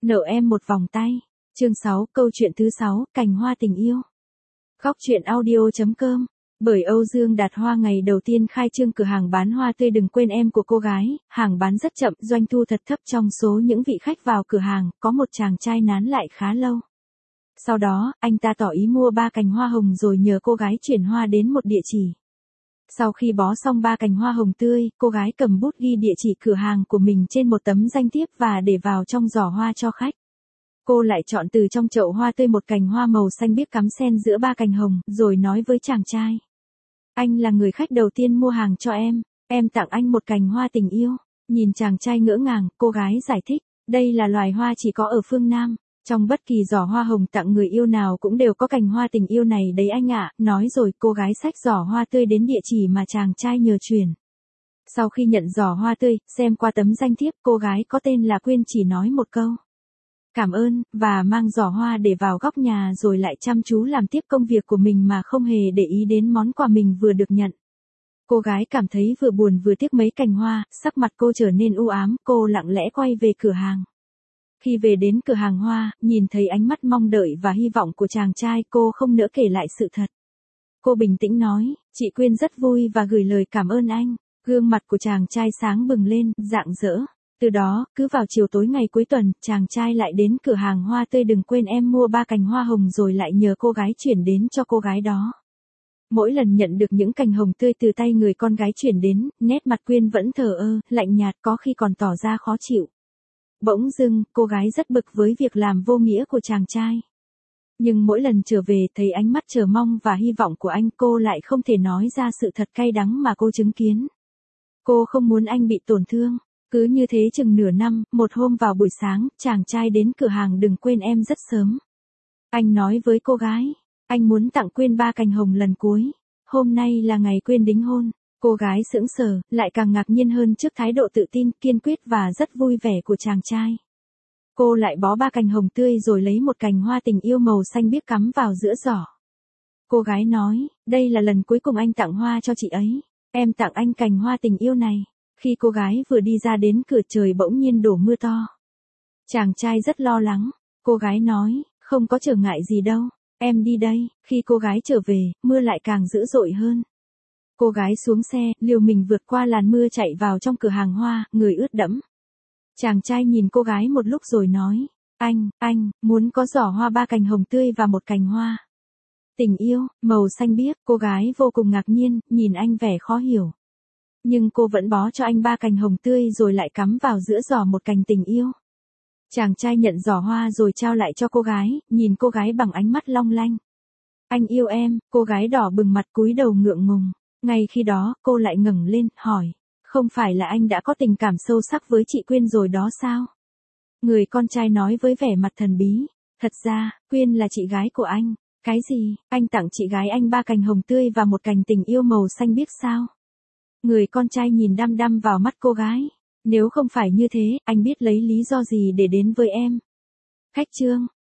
Nợ em một vòng tay. Chương 6, câu chuyện thứ 6, cành hoa tình yêu. Góc truyện audio.com. Bởi Âu Dương Đạt Hoa ngày đầu tiên khai trương cửa hàng bán hoa tươi đừng quên em của cô gái, hàng bán rất chậm, doanh thu thật thấp. Trong số những vị khách vào cửa hàng, có một chàng trai nán lại khá lâu. Sau đó, anh ta tỏ ý mua 3 cành hoa hồng rồi nhờ cô gái chuyển hoa đến một địa chỉ. Sau khi bó xong 3 cành hoa hồng tươi, cô gái cầm bút ghi địa chỉ cửa hàng của mình trên một tấm danh thiếp và để vào trong giỏ hoa cho khách. Cô lại chọn từ trong chậu hoa tươi một cành hoa màu xanh biếc cắm xen giữa 3 cành hồng, rồi nói với chàng trai. Anh là người khách đầu tiên mua hàng cho em tặng anh một cành hoa tình yêu. Nhìn chàng trai ngỡ ngàng, cô gái giải thích, đây là loài hoa chỉ có ở phương Nam. Trong bất kỳ giỏ hoa hồng tặng người yêu nào cũng đều có cành hoa tình yêu này đấy anh ạ. Nói rồi cô gái xách giỏ hoa tươi đến địa chỉ mà chàng trai nhờ chuyển. Sau khi nhận giỏ hoa tươi, xem qua tấm danh thiếp, cô gái có tên là Quyên chỉ nói một câu. Cảm ơn, và mang giỏ hoa để vào góc nhà rồi lại chăm chú làm tiếp công việc của mình mà không hề để ý đến món quà mình vừa được nhận. Cô gái cảm thấy vừa buồn vừa tiếc mấy cành hoa, sắc mặt cô trở nên u ám, cô lặng lẽ quay về cửa hàng. Khi về đến cửa hàng hoa, nhìn thấy ánh mắt mong đợi và hy vọng của chàng trai, cô không nỡ kể lại sự thật. Cô bình tĩnh nói, chị Quyên rất vui và gửi lời cảm ơn anh. Gương mặt của chàng trai sáng bừng lên, rạng rỡ. Từ đó, cứ vào chiều tối ngày cuối tuần, chàng trai lại đến cửa hàng hoa tươi đừng quên em mua 3 cành hoa hồng rồi lại nhờ cô gái chuyển đến cho cô gái đó. Mỗi lần nhận được những cành hồng tươi từ tay người con gái chuyển đến, nét mặt Quyên vẫn thờ ơ, lạnh nhạt, có khi còn tỏ ra khó chịu. Bỗng dưng, cô gái rất bực với việc làm vô nghĩa của chàng trai. Nhưng mỗi lần trở về thấy ánh mắt chờ mong và hy vọng của anh, cô lại không thể nói ra sự thật cay đắng mà cô chứng kiến. Cô không muốn anh bị tổn thương. Cứ như thế chừng nửa năm, một hôm vào buổi sáng, chàng trai đến cửa hàng đừng quên em rất sớm. Anh nói với cô gái, anh muốn tặng Quyên 3 cành hồng lần cuối. Hôm nay là ngày Quyên đính hôn. Cô gái sững sờ, lại càng ngạc nhiên hơn trước thái độ tự tin, kiên quyết và rất vui vẻ của chàng trai. Cô lại bó 3 cành hồng tươi rồi lấy một cành hoa tình yêu màu xanh biếc cắm vào giữa giỏ. Cô gái nói, đây là lần cuối cùng anh tặng hoa cho chị ấy. Em tặng anh cành hoa tình yêu này. Khi cô gái vừa đi ra đến cửa trời bỗng nhiên đổ mưa to. Chàng trai rất lo lắng. Cô gái nói, không có trở ngại gì đâu, em đi đây. Khi cô gái trở về, mưa lại càng dữ dội hơn. Cô gái xuống xe, liều mình vượt qua làn mưa chạy vào trong cửa hàng hoa, người ướt đẫm. Chàng trai nhìn cô gái một lúc rồi nói, anh, muốn có giỏ hoa 3 cành hồng tươi và một cành hoa tình yêu, màu xanh biếc. Cô gái vô cùng ngạc nhiên, nhìn anh vẻ khó hiểu. Nhưng cô vẫn bó cho anh 3 cành hồng tươi rồi lại cắm vào giữa giỏ một cành tình yêu. Chàng trai nhận giỏ hoa rồi trao lại cho cô gái, nhìn cô gái bằng ánh mắt long lanh. Anh yêu em. Cô gái đỏ bừng mặt cúi đầu ngượng ngùng. Ngay khi đó, cô lại ngẩng lên, hỏi, không phải là anh đã có tình cảm sâu sắc với chị Quyên rồi đó sao? Người con trai nói với vẻ mặt thần bí, thật ra, Quyên là chị gái của anh. Cái gì, anh tặng chị gái anh 3 cành hồng tươi và một cành tình yêu màu xanh biếc sao? Người con trai nhìn đăm đăm vào mắt cô gái. Nếu không phải như thế, anh biết lấy lý do gì để đến với em? Khách trương.